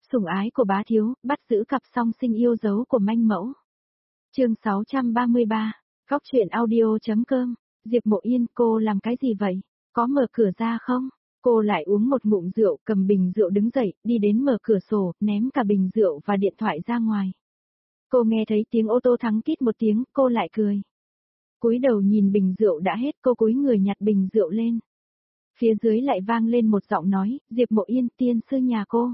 Sủng ái của bá thiếu, bắt giữ cặp song sinh yêu dấu của manh mẫu. Chương 633, Góc truyện audio.com. Diệp Mộ Yên, cô làm cái gì vậy? Có mở cửa ra không? Cô lại uống một ngụm rượu, cầm bình rượu đứng dậy, đi đến mở cửa sổ, ném cả bình rượu và điện thoại ra ngoài. Cô nghe thấy tiếng ô tô thắng tít một tiếng, cô lại cười. Cúi đầu nhìn bình rượu đã hết, cô cúi người nhặt bình rượu lên. Phía dưới lại vang lên một giọng nói, Diệp Mộ Yên, tiên sư nhà cô.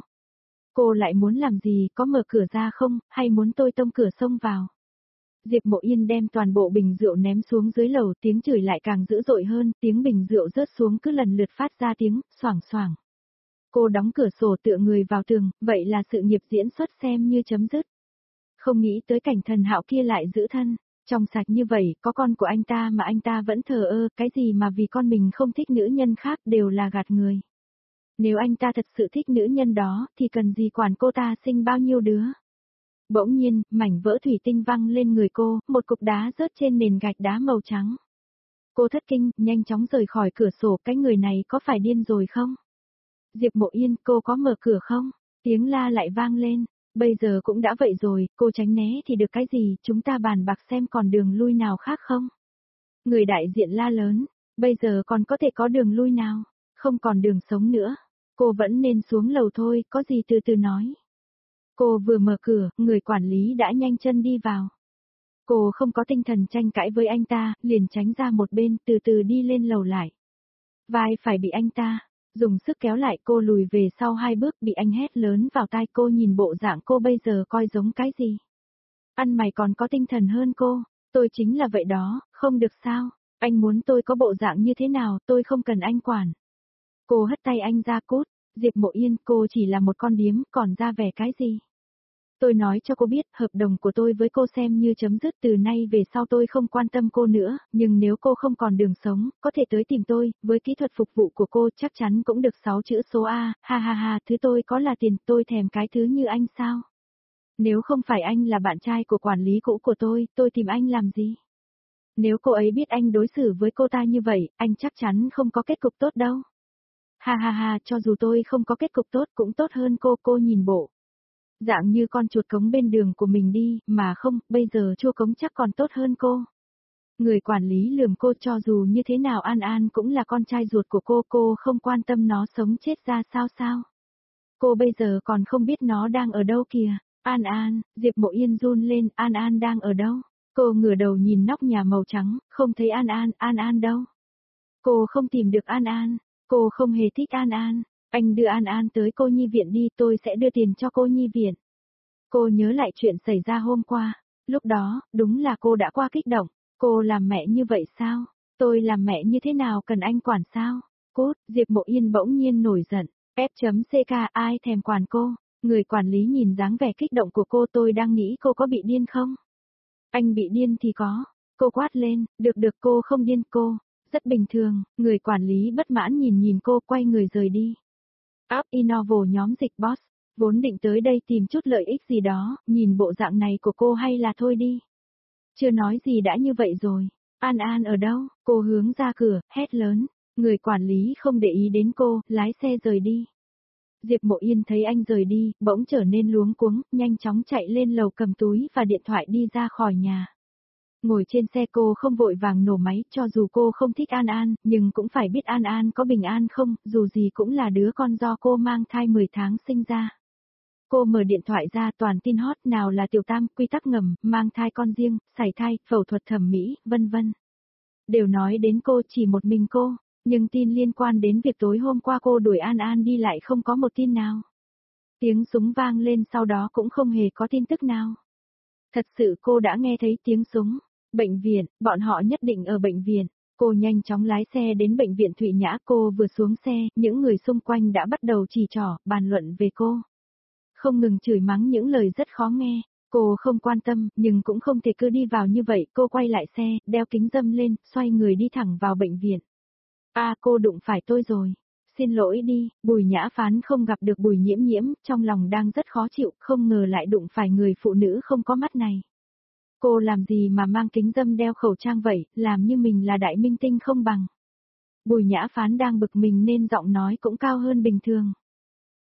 Cô lại muốn làm gì, có mở cửa ra không, hay muốn tôi tông cửa xông vào? Diệp Mộ Yên đem toàn bộ bình rượu ném xuống dưới lầu, tiếng chửi lại càng dữ dội hơn, tiếng bình rượu rớt xuống cứ lần lượt phát ra tiếng, xoảng xoảng. Cô đóng cửa sổ tựa người vào tường, vậy là sự nghiệp diễn xuất xem như chấm dứt. Không nghĩ tới cảnh Thần Hạo kia lại giữ thân, trong sạch như vậy, có con của anh ta mà anh ta vẫn thờ ơ, cái gì mà vì con mình không thích nữ nhân khác đều là gạt người. Nếu anh ta thật sự thích nữ nhân đó, thì cần gì quản cô ta sinh bao nhiêu đứa. Bỗng nhiên, mảnh vỡ thủy tinh văng lên người cô, một cục đá rớt trên nền gạch đá màu trắng. Cô thất kinh, nhanh chóng rời khỏi cửa sổ, cái người này có phải điên rồi không? Diệp Mộ Yên, cô có mở cửa không? Tiếng la lại vang lên. Bây giờ cũng đã vậy rồi, cô tránh né thì được cái gì, chúng ta bàn bạc xem còn đường lui nào khác không? Người đại diện la lớn, bây giờ còn có thể có đường lui nào? Không còn đường sống nữa. Cô vẫn nên xuống lầu thôi, có gì từ từ nói. Cô vừa mở cửa, người quản lý đã nhanh chân đi vào. Cô không có tinh thần tranh cãi với anh ta, liền tránh ra một bên, từ từ đi lên lầu lại. Vai phải bị anh ta dùng sức kéo lại, cô lùi về sau 2 bước, bị anh hét lớn vào tai. Cô nhìn bộ dạng cô bây giờ coi giống cái gì? Ăn mày còn có tinh thần hơn cô, tôi chính là vậy đó, không được sao, anh muốn tôi có bộ dạng như thế nào, tôi không cần anh quản. Cô hất tay anh ra, cút. Diệp Mộ Yên, cô chỉ là một con điếm, còn ra vẻ cái gì? Tôi nói cho cô biết, hợp đồng của tôi với cô xem như chấm dứt, từ nay về sau tôi không quan tâm cô nữa, nhưng nếu cô không còn đường sống, có thể tới tìm tôi, với kỹ thuật phục vụ của cô chắc chắn cũng được 6 chữ số A, ha ha ha, thứ tôi có là tiền, tôi thèm cái thứ như anh sao? Nếu không phải anh là bạn trai của quản lý cũ của tôi tìm anh làm gì? Nếu cô ấy biết anh đối xử với cô ta như vậy, anh chắc chắn không có kết cục tốt đâu. Ha ha ha, cho dù tôi không có kết cục tốt cũng tốt hơn cô nhìn bộ dạng như con chuột cống bên đường của mình đi, mà không, bây giờ chua cống chắc còn tốt hơn cô. Người quản lý lườm cô, cho dù như thế nào An An cũng là con trai ruột của cô không quan tâm nó sống chết ra sao. Cô bây giờ còn không biết nó đang ở đâu kìa. An An, Diệp Mộ Yên run lên, An An đang ở đâu? Cô ngửa đầu nhìn nóc nhà màu trắng, không thấy An An đâu? Cô không tìm được An An, cô không hề thích An An. Anh đưa An An tới cô nhi viện đi, tôi sẽ đưa tiền cho cô nhi viện. Cô nhớ lại chuyện xảy ra hôm qua, lúc đó, đúng là cô đã qua kích động, cô làm mẹ như vậy sao? Tôi làm mẹ như thế nào cần anh quản sao? Cút, Diệp Mộ Yên bỗng nhiên nổi giận, F.CK ai thèm quản cô? Người quản lý nhìn dáng vẻ kích động của cô, tôi đang nghĩ cô có bị điên không? Anh bị điên thì có, cô quát lên, được cô không điên cô, rất bình thường, người quản lý bất mãn nhìn cô quay người rời đi. App Innovo nhóm dịch boss, vốn định tới đây tìm chút lợi ích gì đó, nhìn bộ dạng này của cô hay là thôi đi. Chưa nói gì đã như vậy rồi, An An ở đâu? Cô hướng ra cửa, hét lớn, người quản lý không để ý đến cô, lái xe rời đi. Diệp Mộ Yên thấy anh rời đi, bỗng trở nên luống cuống, nhanh chóng chạy lên lầu cầm túi và điện thoại đi ra khỏi nhà. Ngồi trên xe cô không vội vàng nổ máy, cho dù cô không thích An An, nhưng cũng phải biết An An có bình an không, dù gì cũng là đứa con do cô mang thai 10 tháng sinh ra. Cô mở điện thoại ra, toàn tin hot, nào là tiểu tam, quy tắc ngầm, mang thai con riêng, sảy thai, phẫu thuật thẩm mỹ, vân vân. Đều nói đến cô, chỉ một mình cô, nhưng tin liên quan đến việc tối hôm qua cô đuổi An An đi lại không có một tin nào. Tiếng súng vang lên sau đó cũng không hề có tin tức nào. Thật sự cô đã nghe thấy tiếng súng. Bệnh viện, bọn họ nhất định ở bệnh viện. Cô nhanh chóng lái xe đến bệnh viện Thụy Nhã, cô vừa xuống xe, những người xung quanh đã bắt đầu chỉ trỏ, bàn luận về cô. Không ngừng chửi mắng những lời rất khó nghe, cô không quan tâm, nhưng cũng không thể cứ đi vào như vậy, cô quay lại xe, đeo kính râm lên, xoay người đi thẳng vào bệnh viện. Cô đụng phải tôi rồi. Xin lỗi đi, Bùi Nhã Phán không gặp được Bùi Nhiễm Nhiễm, trong lòng đang rất khó chịu, không ngờ lại đụng phải người phụ nữ không có mắt này. Cô làm gì mà mang kính râm đeo khẩu trang vậy, làm như mình là đại minh tinh không bằng. Bùi Nhã Phán đang bực mình nên giọng nói cũng cao hơn bình thường.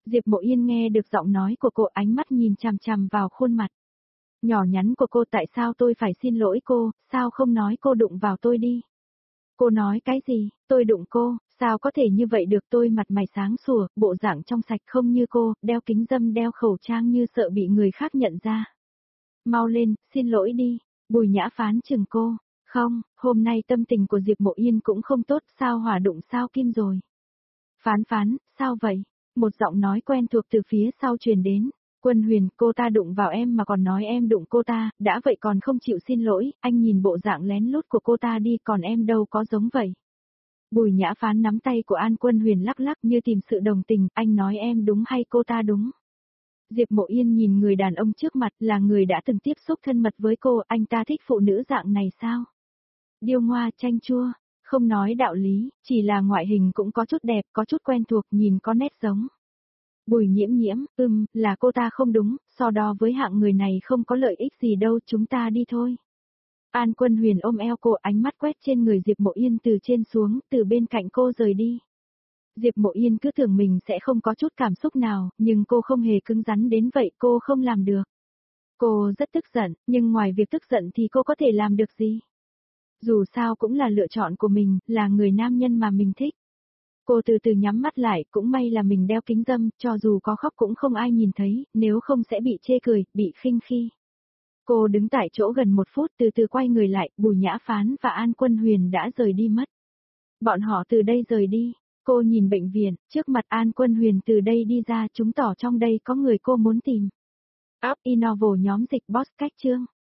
Diệp Mộ Yên nghe được giọng nói của cô, ánh mắt nhìn chằm chằm vào khuôn mặt nhỏ nhắn của cô. Tại sao tôi phải xin lỗi cô, sao không nói cô đụng vào tôi đi? Cô nói cái gì, tôi đụng cô, sao có thể như vậy được? Tôi mặt mày sáng sủa, bộ dạng trong sạch không như cô, đeo kính râm đeo khẩu trang như sợ bị người khác nhận ra. Mau lên, xin lỗi đi, Bùi Nhã Phán chừng cô. Không, hôm nay tâm tình của Diệp Mộ Yên cũng không tốt, sao hỏa đụng sao kim rồi. Phán Phán, sao vậy? Một giọng nói quen thuộc từ phía sau truyền đến. Quân Huyền, cô ta đụng vào em mà còn nói em đụng cô ta, đã vậy còn không chịu xin lỗi, anh nhìn bộ dạng lén lút của cô ta đi, còn em đâu có giống vậy. Bùi Nhã Phán nắm tay của An Quân Huyền lắc lắc như tìm sự đồng tình, anh nói em đúng hay cô ta đúng? Diệp Mộ Yên nhìn người đàn ông trước mặt là người đã từng tiếp xúc thân mật với cô, anh ta thích phụ nữ dạng này sao? Điêu ngoa chanh chua, không nói đạo lý, chỉ là ngoại hình cũng có chút đẹp, có chút quen thuộc, nhìn có nét giống. Bùi Nhiễm Nhiễm, là cô ta không đúng, so đo với hạng người này không có lợi ích gì đâu, chúng ta đi thôi. An Quân Huyền ôm eo cô, ánh mắt quét trên người Diệp Mộ Yên từ trên xuống, từ bên cạnh cô rời đi. Diệp Mộ Yên cứ tưởng mình sẽ không có chút cảm xúc nào, nhưng cô không hề cứng rắn đến vậy, cô không làm được. Cô rất tức giận, nhưng ngoài việc tức giận thì cô có thể làm được gì? Dù sao cũng là lựa chọn của mình, là người nam nhân mà mình thích. Cô từ từ nhắm mắt lại, cũng may là mình đeo kính râm, cho dù có khóc cũng không ai nhìn thấy, nếu không sẽ bị chê cười, bị khinh khi. Cô đứng tại chỗ gần 1 phút từ từ quay người lại, Bùi Nhã Phán và An Quân Huyền đã rời đi mất. Bọn họ từ đây rời đi, cô nhìn bệnh viện, trước mặt An Quân Huyền từ đây đi ra, chứng tỏ trong đây có người cô muốn tìm. Up Innovo nhóm dịch boss cách chương.